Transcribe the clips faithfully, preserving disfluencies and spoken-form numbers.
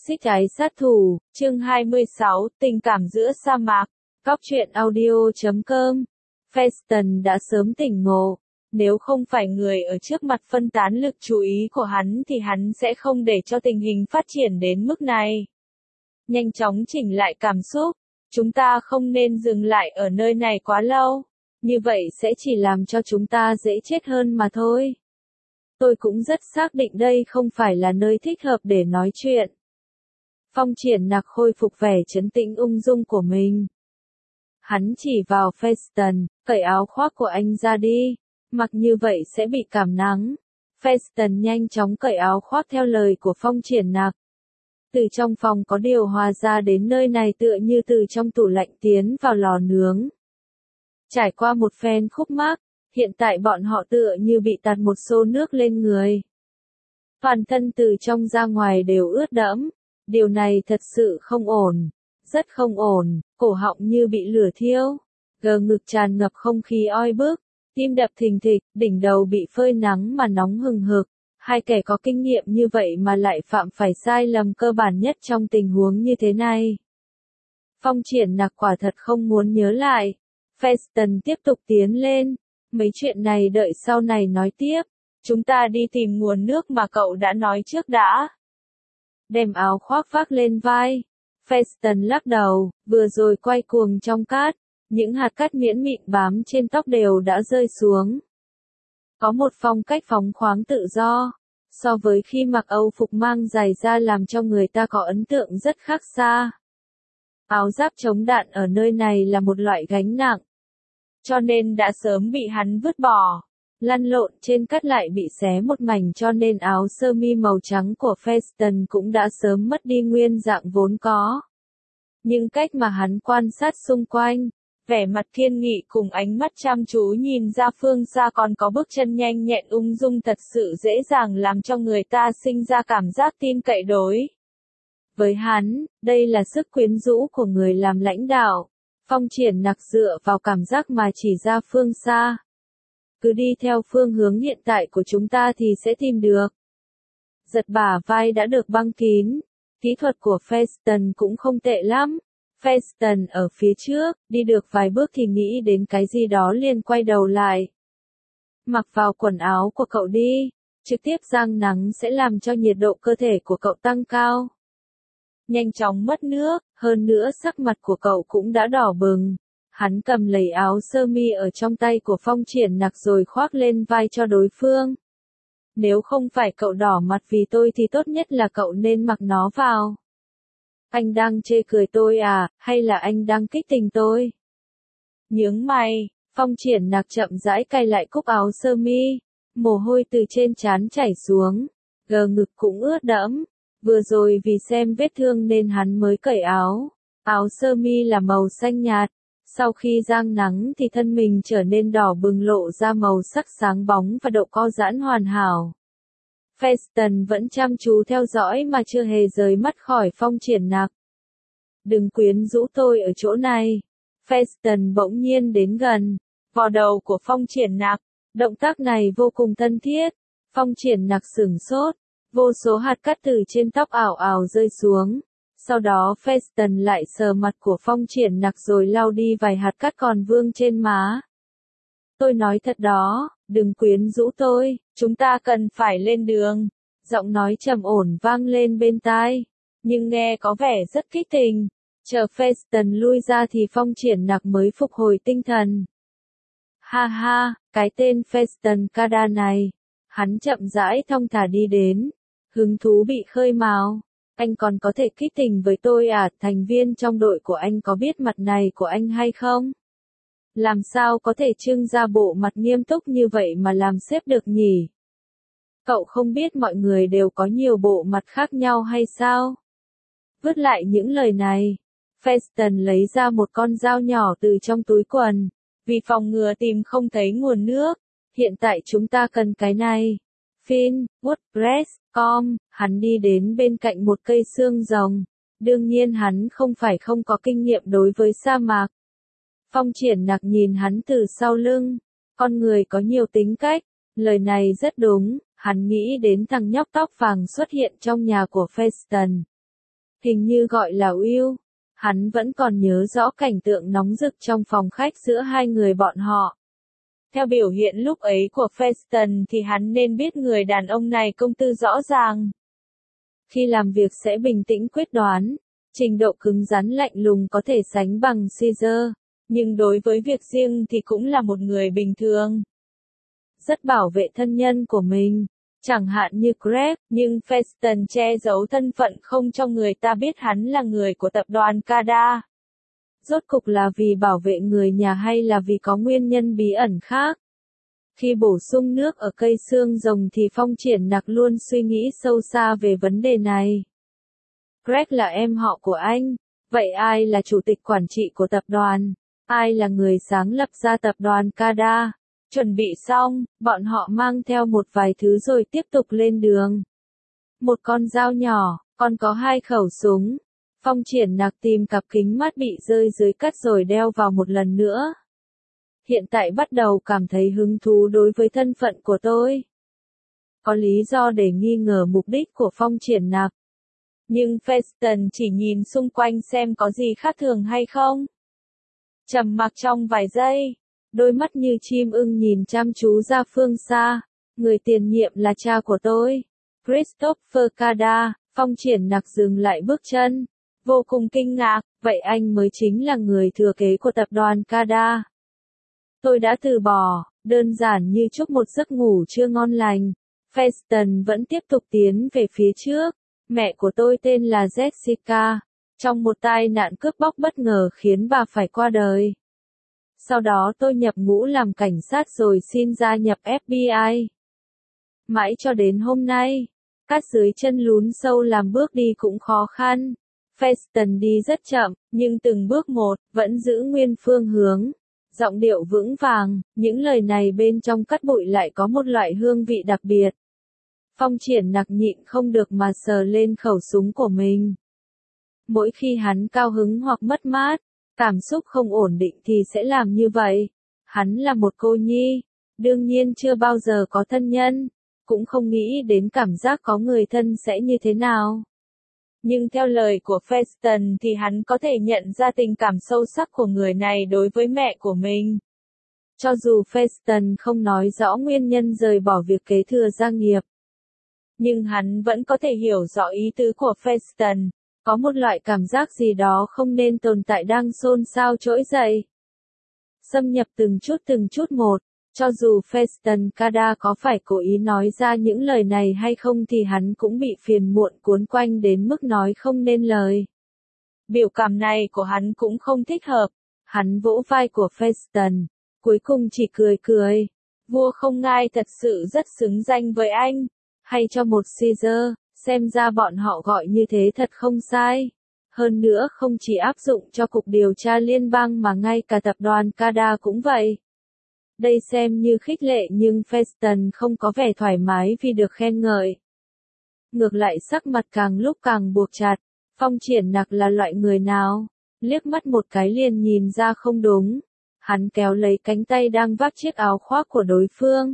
Xích Ái Sát Thủ, chương hai mươi sáu, tình cảm giữa sa mạc. Cóc truyện audio chấm com. Feston đã sớm tỉnh ngộ. Nếu không phải người ở trước mặt phân tán lực chú ý của hắn thì hắn sẽ không để cho tình hình phát triển đến mức này. Nhanh chóng chỉnh lại cảm xúc. Chúng ta không nên dừng lại ở nơi này quá lâu. Như vậy sẽ chỉ làm cho chúng ta dễ chết hơn mà thôi. Tôi cũng rất xác định đây không phải là nơi thích hợp để nói chuyện. Phong Triển Nặc khôi phục vẻ trấn tĩnh ung dung của mình. Hắn chỉ vào Feston, cởi áo khoác của anh ra đi, mặc như vậy sẽ bị cảm nắng. Feston nhanh chóng cởi áo khoác theo lời của Phong Triển Nặc. Từ trong phòng có điều hòa ra đến nơi này tựa như từ trong tủ lạnh tiến vào lò nướng. Trải qua một phen khúc mắc, hiện tại bọn họ tựa như bị tạt một xô nước lên người. Toàn thân từ trong ra ngoài đều ướt đẫm. Điều này thật sự không ổn. Rất không ổn, cổ họng như bị lửa thiêu. Gờ ngực tràn ngập không khí oi bức. Tim đập thình thịch, đỉnh đầu bị phơi nắng mà nóng hừng hực. Hai kẻ có kinh nghiệm như vậy mà lại phạm phải sai lầm cơ bản nhất trong tình huống như thế này. Phong Triển Nặc quả thật không muốn nhớ lại. Feston tiếp tục tiến lên. Mấy chuyện này đợi sau này nói tiếp. Chúng ta đi tìm nguồn nước mà cậu đã nói trước đã. Đem áo khoác vác lên vai. Feston lắc đầu, vừa rồi quay cuồng trong cát. Những hạt cát miễn mịn bám trên tóc đều đã rơi xuống. Có một phong cách phóng khoáng tự do. So với khi mặc âu phục mang giày da làm cho người ta có ấn tượng rất khác xa. Áo giáp chống đạn ở nơi này là một loại gánh nặng. Cho nên đã sớm bị hắn vứt bỏ. Lăn lộn trên cát lại bị xé một mảnh cho nên áo sơ mi màu trắng của Feston cũng đã sớm mất đi nguyên dạng vốn có. Nhưng cách mà hắn quan sát xung quanh, vẻ mặt kiên nghị cùng ánh mắt chăm chú nhìn ra phương xa còn có bước chân nhanh nhẹn ung dung thật sự dễ dàng làm cho người ta sinh ra cảm giác tin cậy đối. Với hắn, đây là sức quyến rũ của người làm lãnh đạo. Phong Triển Nặc dựa vào cảm giác mà chỉ ra phương xa. Cứ đi theo phương hướng hiện tại của chúng ta thì sẽ tìm được. Giật bả vai đã được băng kín. Kỹ thuật của Feston cũng không tệ lắm. Feston ở phía trước, đi được vài bước thì nghĩ đến cái gì đó liền quay đầu lại. Mặc vào quần áo của cậu đi. Trực tiếp giang nắng sẽ làm cho nhiệt độ cơ thể của cậu tăng cao. Nhanh chóng mất nước, hơn nữa sắc mặt của cậu cũng đã đỏ bừng. Hắn cầm lấy áo sơ mi ở trong tay của Phong Triển Nặc rồi khoác lên vai cho đối phương. Nếu không phải cậu đỏ mặt vì tôi thì tốt nhất là cậu nên mặc nó vào. Anh đang chê cười tôi à, hay là anh đang kích tình tôi? Nhướng mày, Phong Triển Nặc chậm rãi cài lại cúc áo sơ mi. Mồ hôi từ trên trán chảy xuống. Gờ ngực cũng ướt đẫm. Vừa rồi vì xem vết thương nên hắn mới cởi áo. Áo sơ mi là màu xanh nhạt. Sau khi giang nắng thì thân mình trở nên đỏ bừng lộ ra màu sắc sáng bóng và độ co giãn hoàn hảo. Feston vẫn chăm chú theo dõi mà chưa hề rời mắt khỏi Phong Triển Nặc. Đừng quyến rũ tôi ở chỗ này. Feston bỗng nhiên đến gần. Vò đầu của Phong Triển Nặc. Động tác này vô cùng thân thiết. Phong Triển Nặc sửng sốt. Vô số hạt cát từ trên tóc ảo ảo rơi xuống. Sau đó Feston lại sờ mặt của Phong Triển Nặc rồi lau đi vài hạt cát còn vương trên má. Tôi nói thật đó, đừng quyến rũ tôi, chúng ta cần phải lên đường. Giọng nói trầm ổn vang lên bên tai, nhưng nghe có vẻ rất kích tình. Chờ Feston lui ra thì Phong Triển Nặc mới phục hồi tinh thần. Ha ha, cái tên Feston Kada này. Hắn chậm rãi thong thả đi đến. Hứng thú bị khơi mào. Anh còn có thể kích tình với tôi à, thành viên trong đội của anh có biết mặt này của anh hay không? Làm sao có thể trưng ra bộ mặt nghiêm túc như vậy mà làm sếp được nhỉ? Cậu không biết mọi người đều có nhiều bộ mặt khác nhau hay sao? Vứt lại những lời này. Feston lấy ra một con dao nhỏ từ trong túi quần. Vì phòng ngừa tìm không thấy nguồn nước. Hiện tại chúng ta cần cái này. Fin, WordPress, com, hắn đi đến bên cạnh một cây xương rồng. Đương nhiên hắn không phải không có kinh nghiệm đối với sa mạc. Phong Triển Nặc nhìn hắn từ sau lưng. Con người có nhiều tính cách. Lời này rất đúng, hắn nghĩ đến thằng nhóc tóc vàng xuất hiện trong nhà của Feston. hình như gọi là Will. Hắn vẫn còn nhớ rõ cảnh tượng nóng rực trong phòng khách giữa hai người bọn họ. Theo biểu hiện lúc ấy của Feston thì hắn nên biết người đàn ông này công tư rõ ràng. Khi làm việc sẽ bình tĩnh quyết đoán, trình độ cứng rắn lạnh lùng có thể sánh bằng Caesar, nhưng đối với việc riêng thì cũng là một người bình thường. Rất bảo vệ thân nhân của mình, chẳng hạn như Greg, nhưng Feston che giấu thân phận không cho người ta biết hắn là người của tập đoàn Cada. Rốt cục là vì bảo vệ người nhà hay là vì có nguyên nhân bí ẩn khác? Khi bổ sung nước ở cây xương rồng thì Phong Triển Nặc luôn suy nghĩ sâu xa về vấn đề này. Greg là em họ của anh, vậy ai là chủ tịch quản trị của tập đoàn? Ai là người sáng lập ra tập đoàn Cada? Chuẩn bị xong, bọn họ mang theo một vài thứ rồi tiếp tục lên đường. Một con dao nhỏ, còn có hai khẩu súng. Phong Triển Nặc tìm cặp kính mắt bị rơi dưới cắt rồi đeo vào một lần nữa. Hiện tại bắt đầu cảm thấy hứng thú đối với thân phận của tôi. Có lý do để nghi ngờ mục đích của Phong Triển Nặc. Nhưng Feston chỉ nhìn xung quanh xem có gì khác thường hay không. Trầm mặc trong vài giây, đôi mắt như chim ưng nhìn chăm chú ra phương xa. Người tiền nhiệm là cha của tôi, Christopher Cada. Phong Triển Nặc dừng lại bước chân, vô cùng kinh ngạc, vậy anh mới chính là người thừa kế của tập đoàn Cada. Tôi đã từ bỏ, đơn giản như chúc một giấc ngủ chưa ngon lành. Feston vẫn tiếp tục tiến về phía trước. Mẹ của tôi tên là Jessica. Trong một tai nạn cướp bóc bất ngờ khiến bà phải qua đời. Sau đó tôi nhập ngũ làm cảnh sát rồi xin gia nhập ép bê i. Mãi cho đến hôm nay, cát dưới chân lún sâu làm bước đi cũng khó khăn. Feston đi rất chậm, nhưng từng bước một, vẫn giữ nguyên phương hướng. Giọng điệu vững vàng, những lời này bên trong cát bụi lại có một loại hương vị đặc biệt. Phong Triển Nặc nhịn không được mà sờ lên khẩu súng của mình. Mỗi khi hắn cao hứng hoặc mất mát, cảm xúc không ổn định thì sẽ làm như vậy. Hắn là một cô nhi, đương nhiên chưa bao giờ có thân nhân, cũng không nghĩ đến cảm giác có người thân sẽ như thế nào. Nhưng theo lời của Feston thì hắn có thể nhận ra tình cảm sâu sắc của người này đối với mẹ của mình. Cho dù Feston không nói rõ nguyên nhân rời bỏ việc kế thừa gia nghiệp, nhưng hắn vẫn có thể hiểu rõ ý tứ của Feston. Có một loại cảm giác gì đó không nên tồn tại đang xôn xao trỗi dậy. Xâm nhập từng chút từng chút một, cho dù Feston Cada có phải cố ý nói ra những lời này hay không thì hắn cũng bị phiền muộn cuốn quanh đến mức nói không nên lời. Biểu cảm này của hắn cũng không thích hợp. Hắn vỗ vai của Feston, cuối cùng chỉ cười cười. Vua không ngai thật sự rất xứng danh với anh. Hay cho một Caesar, xem ra bọn họ gọi như thế thật không sai. Hơn nữa không chỉ áp dụng cho Cục Điều tra Liên bang mà ngay cả tập đoàn Cada cũng vậy. Đây xem như khích lệ nhưng Feston không có vẻ thoải mái vì được khen ngợi. Ngược lại sắc mặt càng lúc càng buộc chặt. Phong Triển Nặc là loại người nào? Liếc mắt một cái liền nhìn ra không đúng. Hắn kéo lấy cánh tay đang vác chiếc áo khoác của đối phương.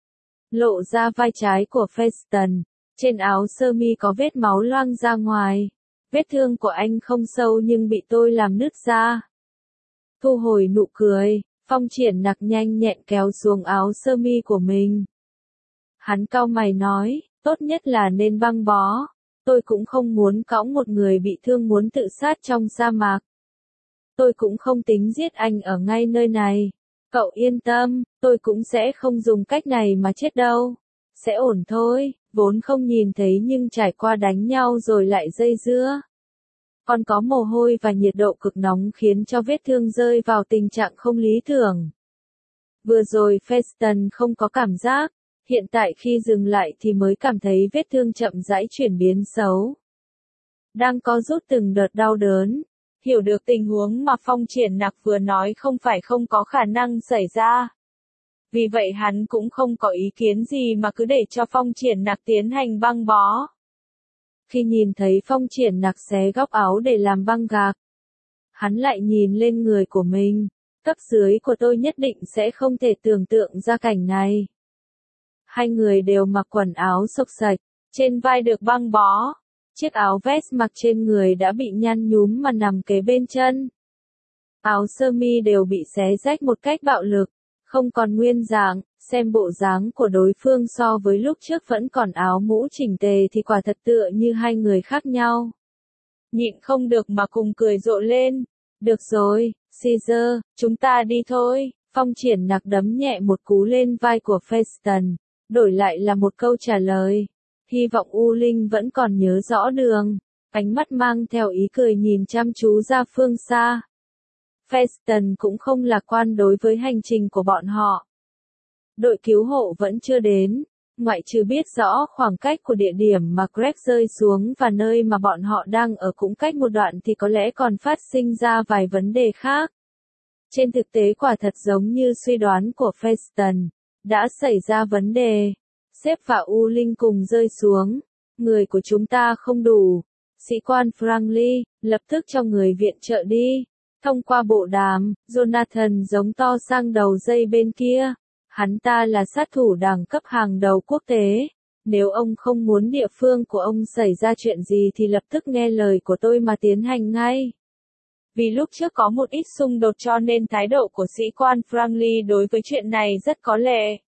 Lộ ra vai trái của Feston. Trên áo sơ mi có vết máu loang ra ngoài. Vết thương của anh không sâu nhưng bị tôi làm nứt ra. Thu hồi nụ cười, Phong Triển Nặc nhanh nhẹn kéo xuống áo sơ mi của mình. Hắn cau mày nói, tốt nhất là nên băng bó. Tôi cũng không muốn cõng một người bị thương muốn tự sát trong sa mạc. Tôi cũng không tính giết anh ở ngay nơi này. Cậu yên tâm, tôi cũng sẽ không dùng cách này mà chết đâu. Sẽ ổn thôi, vốn không nhìn thấy nhưng trải qua đánh nhau rồi lại dây dưa. Còn có mồ hôi và nhiệt độ cực nóng khiến cho vết thương rơi vào tình trạng không lý tưởng. Vừa rồi Feston không có cảm giác, hiện tại khi dừng lại thì mới cảm thấy vết thương chậm rãi chuyển biến xấu. Đang có rút từng đợt đau đớn. Hiểu được tình huống mà Phong Triển Nặc vừa nói không phải không có khả năng xảy ra. Vì vậy hắn cũng không có ý kiến gì mà cứ để cho Phong Triển Nặc tiến hành băng bó. Khi nhìn thấy Phong Triển Nặc xé góc áo để làm băng gạc, hắn lại nhìn lên người của mình. Cấp dưới của tôi nhất định sẽ không thể tưởng tượng ra cảnh này. Hai người đều mặc quần áo xộc xạch, trên vai được băng bó, Chiếc áo vest mặc trên người đã bị nhăn nhúm mà nằm kế bên chân. Áo sơ mi đều bị xé rách một cách bạo lực, không còn nguyên dạng, xem bộ dáng của đối phương so với lúc trước vẫn còn áo mũ chỉnh tề thì quả thật tựa như hai người khác nhau. Nhịn không được mà cùng cười rộ lên. Được rồi, Caesar, chúng ta đi thôi. Phong Triển Nặc đấm nhẹ một cú lên vai của Feston, đổi lại là một câu trả lời. Hy vọng U Linh vẫn còn nhớ rõ đường, ánh mắt mang theo ý cười nhìn chăm chú ra phương xa. Feston cũng không lạc quan đối với hành trình của bọn họ. Đội cứu hộ vẫn chưa đến, ngoại trừ biết rõ khoảng cách của địa điểm mà Greg rơi xuống và nơi mà bọn họ đang ở cũng cách một đoạn thì có lẽ còn phát sinh ra vài vấn đề khác. Trên thực tế quả thật giống như suy đoán của Feston, đã xảy ra vấn đề. Sếp và U Linh cùng rơi xuống. Người của chúng ta không đủ. Sĩ quan Franklin, lập tức cho người viện trợ đi. Thông qua bộ đàm, Jonathan giống to sang đầu dây bên kia. Hắn ta là sát thủ đẳng cấp hàng đầu quốc tế. Nếu ông không muốn địa phương của ông xảy ra chuyện gì thì lập tức nghe lời của tôi mà tiến hành ngay. Vì lúc trước có một ít xung đột cho nên thái độ của sĩ quan Franklin đối với chuyện này rất có lệ.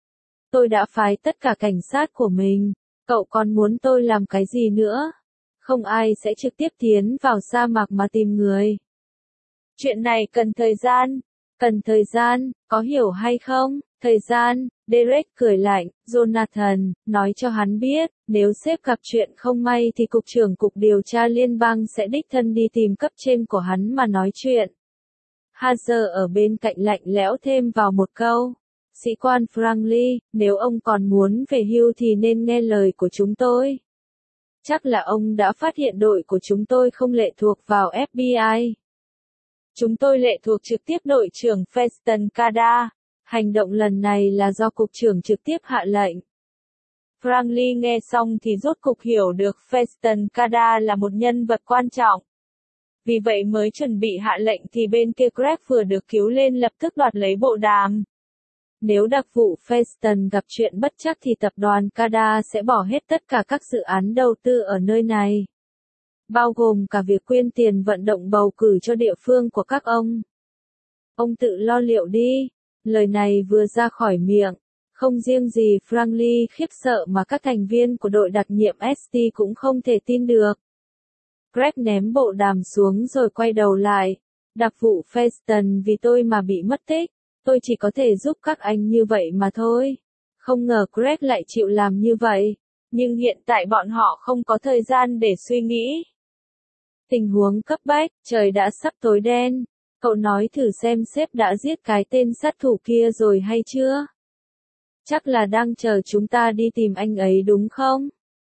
Tôi đã phái tất cả cảnh sát của mình. Cậu còn muốn tôi làm cái gì nữa? Không ai sẽ trực tiếp tiến vào sa mạc mà tìm người. Chuyện này cần thời gian. Cần thời gian, có hiểu hay không? Thời gian, Derek cười lạnh, Jonathan, nói cho hắn biết, nếu sếp gặp chuyện không may thì cục trưởng cục điều tra liên bang sẽ đích thân đi tìm cấp trên của hắn mà nói chuyện. Hazer ở bên cạnh lạnh lẽo thêm vào một câu. Sĩ quan Franklin, nếu ông còn muốn về hưu thì nên nghe lời của chúng tôi. Chắc là ông đã phát hiện đội của chúng tôi không lệ thuộc vào ép bê i. Chúng tôi lệ thuộc trực tiếp đội trưởng Feston Cada. Hành động lần này là do cục trưởng trực tiếp hạ lệnh. Franklin nghe xong thì rốt cục hiểu được Feston Cada là một nhân vật quan trọng. Vì vậy mới chuẩn bị hạ lệnh thì bên kia Greg vừa được cứu lên lập tức đoạt lấy bộ đàm. Nếu đặc vụ Feston gặp chuyện bất trắc thì tập đoàn Cada sẽ bỏ hết tất cả các dự án đầu tư ở nơi này. Bao gồm cả việc quyên tiền vận động bầu cử cho địa phương của các ông. Ông tự lo liệu đi. Lời này vừa ra khỏi miệng. Không riêng gì Franklin khiếp sợ mà các thành viên của đội đặc nhiệm ét tê cũng không thể tin được. Greg ném bộ đàm xuống rồi quay đầu lại. Đặc vụ Feston vì tôi mà bị mất tích. Tôi chỉ có thể giúp các anh như vậy mà thôi. Không ngờ Greg lại chịu làm như vậy. Nhưng hiện tại bọn họ không có thời gian để suy nghĩ. Tình huống cấp bách, trời đã sắp tối đen. Cậu nói thử xem sếp đã giết cái tên sát thủ kia rồi hay chưa? Chắc là đang chờ chúng ta đi tìm anh ấy đúng không?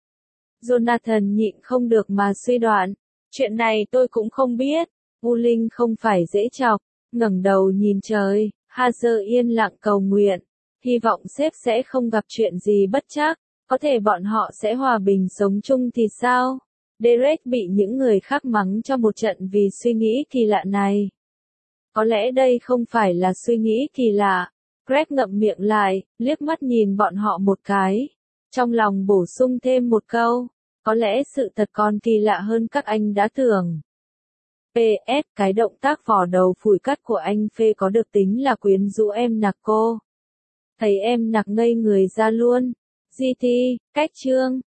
Jonathan nhịn không được mà suy đoán. Chuyện này tôi cũng không biết. U Linh không phải dễ chọc. Ngẩng đầu nhìn trời, Hazer yên lặng cầu nguyện. Hy vọng sếp sẽ không gặp chuyện gì bất trắc. Có thể bọn họ sẽ hòa bình sống chung thì sao? Derek bị những người khác mắng cho một trận vì suy nghĩ kỳ lạ này. Có lẽ đây không phải là suy nghĩ kỳ lạ. Greg ngậm miệng lại, liếc mắt nhìn bọn họ một cái. Trong lòng bổ sung thêm một câu. Có lẽ sự thật còn kỳ lạ hơn các anh đã tưởng. pê ét Cái động tác vò đầu phủi cắt của anh Phê có được tính là quyến rũ em Nặc cô. Thấy em Nặc ngây người ra luôn. giê tê, cách chương.